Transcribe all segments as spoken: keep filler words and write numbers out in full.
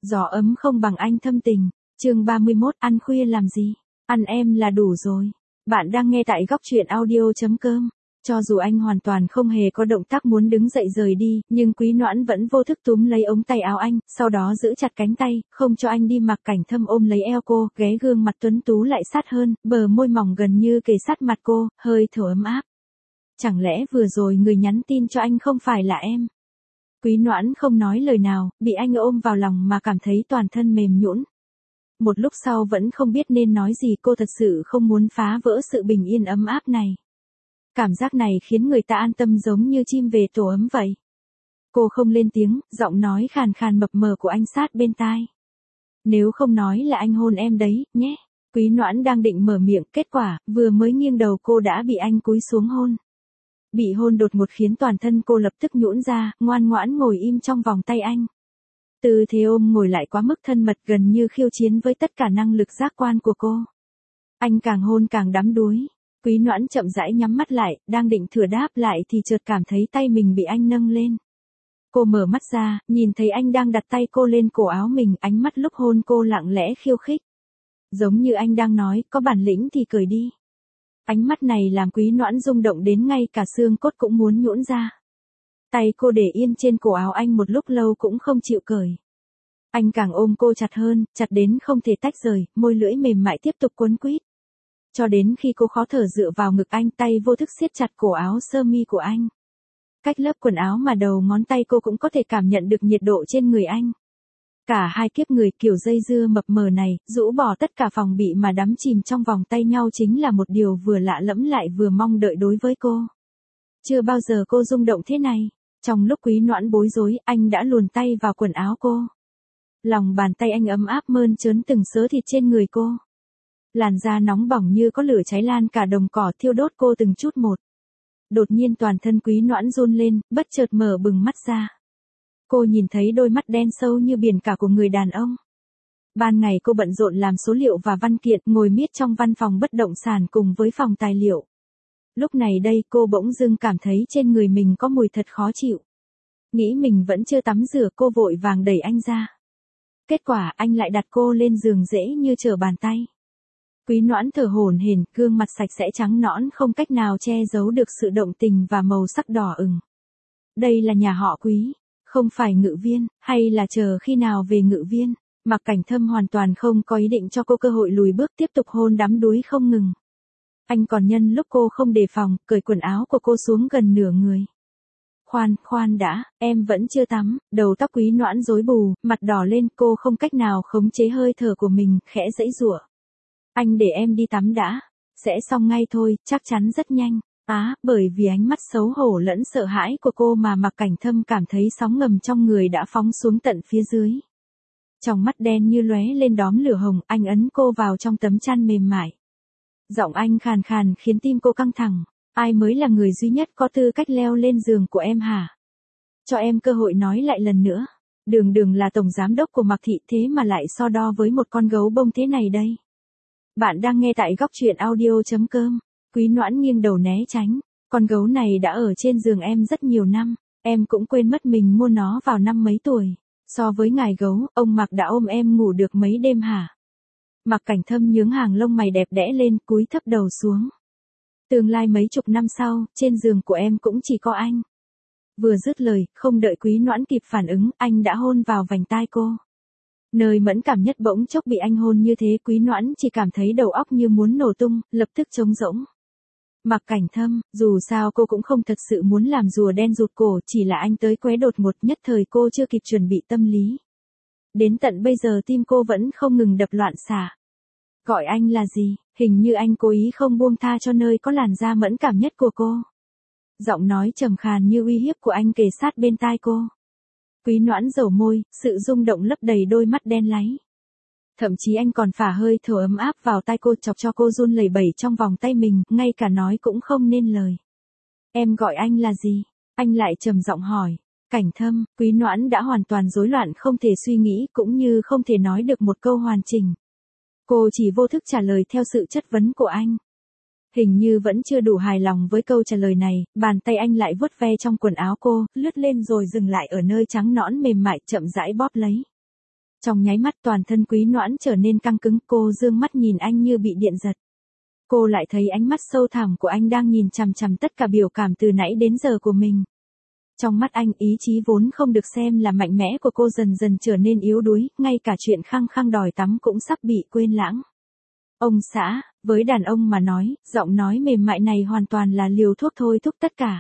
Gió ấm không bằng anh thâm tình. Chương ba mươi mốt, ăn khuya làm gì? Ăn em là đủ rồi. Bạn đang nghe tại góc truyện audio chấm com. Cho dù anh hoàn toàn không hề có động tác muốn đứng dậy rời đi, nhưng Quý Noãn vẫn vô thức túm lấy ống tay áo anh, sau đó giữ chặt cánh tay, không cho anh đi. Mặc Cảnh Thâm ôm lấy eo cô, ghé gương mặt tuấn tú lại sát hơn, bờ môi mỏng gần như kề sát mặt cô, hơi thở ấm áp. Chẳng lẽ vừa rồi người nhắn tin cho anh không phải là em? Quý Noãn không nói lời nào, bị anh ôm vào lòng mà cảm thấy toàn thân mềm nhũn. Một lúc sau vẫn không biết nên nói gì, cô thật sự không muốn phá vỡ sự bình yên ấm áp này. Cảm giác này khiến người ta an tâm giống như chim về tổ ấm vậy. Cô không lên tiếng, giọng nói khàn khàn mập mờ của anh sát bên tai. Nếu không nói là anh hôn em đấy, nhé. Quý Noãn đang định mở miệng, kết quả, vừa mới nghiêng đầu cô đã bị anh cúi xuống hôn. Bị hôn đột ngột khiến toàn thân cô lập tức nhũn ra, ngoan ngoãn ngồi im trong vòng tay anh. Tư thế ôm ngồi lại quá mức thân mật, gần như khiêu chiến với tất cả năng lực giác quan của cô. Anh càng hôn càng đắm đuối. Quý Noãn chậm rãi nhắm mắt lại, đang định thửa đáp lại thì chợt cảm thấy tay mình bị anh nâng lên. Cô mở mắt ra, nhìn thấy anh đang đặt tay cô lên cổ áo mình, ánh mắt lúc hôn cô lặng lẽ khiêu khích. Giống như anh đang nói, có bản lĩnh thì cởi đi. Ánh mắt này làm Quý Noãn rung động đến ngay cả xương cốt cũng muốn nhũn ra. Tay cô để yên trên cổ áo anh một lúc lâu cũng không chịu cởi. Anh càng ôm cô chặt hơn, chặt đến không thể tách rời, môi lưỡi mềm mại tiếp tục quấn quýt. Cho đến khi cô khó thở dựa vào ngực anh, tay vô thức siết chặt cổ áo sơ mi của anh. Cách lớp quần áo mà đầu ngón tay cô cũng có thể cảm nhận được nhiệt độ trên người anh. Cả hai kiếp người kiểu dây dưa mập mờ này, rũ bỏ tất cả phòng bị mà đắm chìm trong vòng tay nhau chính là một điều vừa lạ lẫm lại vừa mong đợi đối với cô. Chưa bao giờ cô rung động thế này. Trong lúc Quý Noãn bối rối, anh đã luồn tay vào quần áo cô. Lòng bàn tay anh ấm áp mơn trớn từng sớ thịt trên người cô. Làn da nóng bỏng như có lửa cháy lan cả đồng cỏ, thiêu đốt cô từng chút một. Đột nhiên toàn thân Quý Noãn run lên, bất chợt mở bừng mắt ra. Cô nhìn thấy đôi mắt đen sâu như biển cả của người đàn ông. Ban ngày cô bận rộn làm số liệu và văn kiện, ngồi miết trong văn phòng bất động sản cùng với phòng tài liệu. Lúc này đây cô bỗng dưng cảm thấy trên người mình có mùi thật khó chịu. Nghĩ mình vẫn chưa tắm rửa, cô vội vàng đẩy anh ra. Kết quả anh lại đặt cô lên giường dễ như trở bàn tay. Quý Noãn thở hổn hển, gương mặt sạch sẽ trắng nõn không cách nào che giấu được sự động tình và màu sắc đỏ ửng. Đây là nhà họ Quý, không phải Ngự Viên, hay là chờ khi nào về Ngự Viên? Mặc Cảnh Thâm hoàn toàn không có ý định cho cô cơ hội lùi bước, tiếp tục hôn đắm đuối không ngừng. Anh còn nhân lúc cô không đề phòng, cởi quần áo của cô xuống gần nửa người. Khoan, khoan đã, em vẫn chưa tắm. Đầu tóc Quý Noãn rối bù, mặt đỏ lên, cô không cách nào khống chế hơi thở của mình, khẽ giãy giụa. Anh để em đi tắm đã, sẽ xong ngay thôi, chắc chắn rất nhanh. Á, bởi vì ánh mắt xấu hổ lẫn sợ hãi của cô mà Mặc Cảnh Thâm cảm thấy sóng ngầm trong người đã phóng xuống tận phía dưới. Trong mắt đen như lóe lên đóm lửa hồng, anh ấn cô vào trong tấm chăn mềm mại. Giọng anh khàn khàn khiến tim cô căng thẳng. Ai mới là người duy nhất có tư cách leo lên giường của em hả? Cho em cơ hội nói lại lần nữa. Đường Đường là tổng giám đốc của Mặc Thị, thế mà lại so đo với một con gấu bông thế này đây. Bạn đang nghe tại góc truyện audio chấm com. Quý Noãn nghiêng đầu né tránh. Con gấu này đã ở trên giường em rất nhiều năm. Em cũng quên mất mình mua nó vào năm mấy tuổi. So với ngài gấu, ông Mặc đã ôm em ngủ được mấy đêm hả? Mặc Cảnh Thâm nhướng hàng lông mày đẹp đẽ lên, cúi thấp đầu xuống. Tương lai mấy chục năm sau, trên giường của em cũng chỉ có anh. Vừa dứt lời, không đợi Quý Noãn kịp phản ứng, anh đã hôn vào vành tai cô. Nơi mẫn cảm nhất bỗng chốc bị anh hôn như thế, Quý Noãn chỉ cảm thấy đầu óc như muốn nổ tung, lập tức trống rỗng. Mặc Cảnh Thâm, dù sao cô cũng không thật sự muốn làm rùa đen rụt cổ, chỉ là anh tới quấy đột ngột, nhất thời cô chưa kịp chuẩn bị tâm lý. Đến tận bây giờ tim cô vẫn không ngừng đập loạn xạ. Gọi anh là gì? Hình như anh cố ý không buông tha cho nơi có làn da mẫn cảm nhất của cô. Giọng nói trầm khàn như uy hiếp của anh kề sát bên tai cô. Quý Noãn dầu môi, sự rung động lấp đầy đôi mắt đen láy. Thậm chí anh còn phả hơi thở ấm áp vào tai cô, chọc cho cô run lẩy bẩy trong vòng tay mình, ngay cả nói cũng không nên lời. Em gọi anh là gì? Anh lại trầm giọng hỏi. Cảnh Thâm. Quý Noãn đã hoàn toàn rối loạn, không thể suy nghĩ cũng như không thể nói được một câu hoàn chỉnh. Cô chỉ vô thức trả lời theo sự chất vấn của anh. Hình như vẫn chưa đủ hài lòng với câu trả lời này, bàn tay anh lại vuốt ve trong quần áo cô, lướt lên rồi dừng lại ở nơi trắng nõn mềm mại, chậm rãi bóp lấy. Trong nháy mắt toàn thân Quý Noãn trở nên căng cứng, cô dương mắt nhìn anh như bị điện giật. Cô lại thấy ánh mắt sâu thẳm của anh đang nhìn chằm chằm tất cả biểu cảm từ nãy đến giờ của mình. Trong mắt anh, ý chí vốn không được xem là mạnh mẽ của cô dần dần trở nên yếu đuối, ngay cả chuyện khăng khăng đòi tắm cũng sắp bị quên lãng. Ông xã, với đàn ông mà nói, giọng nói mềm mại này hoàn toàn là liều thuốc thôi thúc tất cả.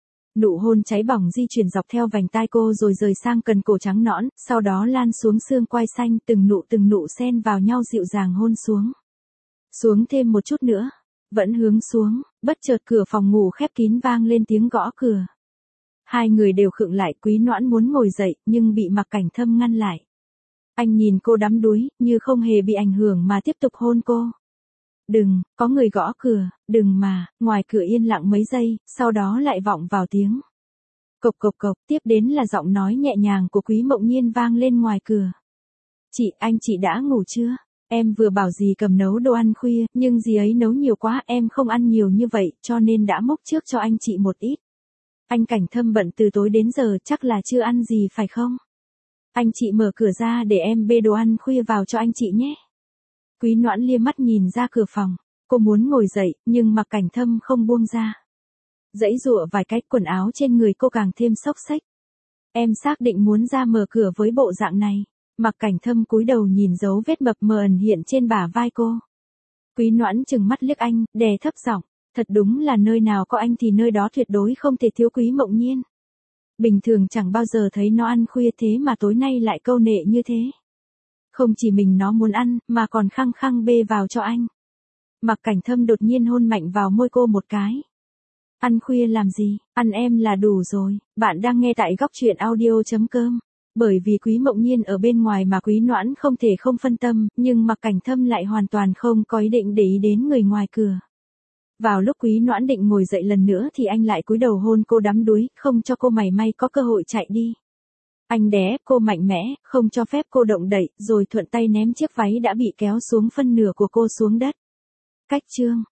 Nụ hôn cháy bỏng di chuyển dọc theo vành tai cô rồi rời sang cần cổ trắng nõn, sau đó lan xuống xương quai xanh, từng nụ từng nụ xen vào nhau dịu dàng hôn xuống. Xuống thêm một chút nữa, vẫn hướng xuống, bất chợt cửa phòng ngủ khép kín vang lên tiếng gõ cửa. Hai người đều khựng lại, Quý Noãn muốn ngồi dậy, nhưng bị Mạc Cảnh Thâm ngăn lại. Anh nhìn cô đắm đuối, như không hề bị ảnh hưởng mà tiếp tục hôn cô. Đừng, có người gõ cửa, đừng mà, ngoài cửa yên lặng mấy giây, sau đó lại vọng vào tiếng. Cộc cộc cộc, tiếp đến là giọng nói nhẹ nhàng của Quý Mộng Nhiên vang lên ngoài cửa. Chị, anh chị đã ngủ chưa? Em vừa bảo dì cầm nấu đồ ăn khuya, nhưng dì ấy nấu nhiều quá, em không ăn nhiều như vậy, cho nên đã múc trước cho anh chị một ít. Anh Cảnh Thâm bận từ tối đến giờ, chắc là chưa ăn gì phải không? Anh chị mở cửa ra để em bê đồ ăn khuya vào cho anh chị nhé. Quý Noãn lia mắt nhìn ra cửa phòng, cô muốn ngồi dậy, nhưng Mạc Cảnh Thâm không buông ra. Giãy giụa vài cái, quần áo trên người cô càng thêm xốc xếch. Em xác định muốn ra mở cửa với bộ dạng này. Mạc Cảnh Thâm cúi đầu nhìn dấu vết mập mờ ẩn hiện trên bả vai cô. Quý Noãn trừng mắt liếc anh, đè thấp giọng, thật đúng là nơi nào có anh thì nơi đó tuyệt đối không thể thiếu Quý Mộng Nhiên. Bình thường chẳng bao giờ thấy nó ăn khuya thế mà tối nay lại câu nệ như thế. Không chỉ mình nó muốn ăn, mà còn khăng khăng bê vào cho anh. Mạc Cảnh Thâm đột nhiên hôn mạnh vào môi cô một cái. Ăn khuya làm gì, ăn em là đủ rồi. Bạn đang nghe tại góc truyện audio chấm com. Bởi vì Quý Mộng Nhiên ở bên ngoài mà Quý Noãn không thể không phân tâm, nhưng Mạc Cảnh Thâm lại hoàn toàn không có ý định để ý đến người ngoài cửa. Vào lúc Quý Noãn định ngồi dậy lần nữa thì anh lại cúi đầu hôn cô đắm đuối, không cho cô mảy may có cơ hội chạy đi. Anh đè ép cô mạnh mẽ, không cho phép cô động đậy, rồi thuận tay ném chiếc váy đã bị kéo xuống phân nửa của cô xuống đất. Cách chương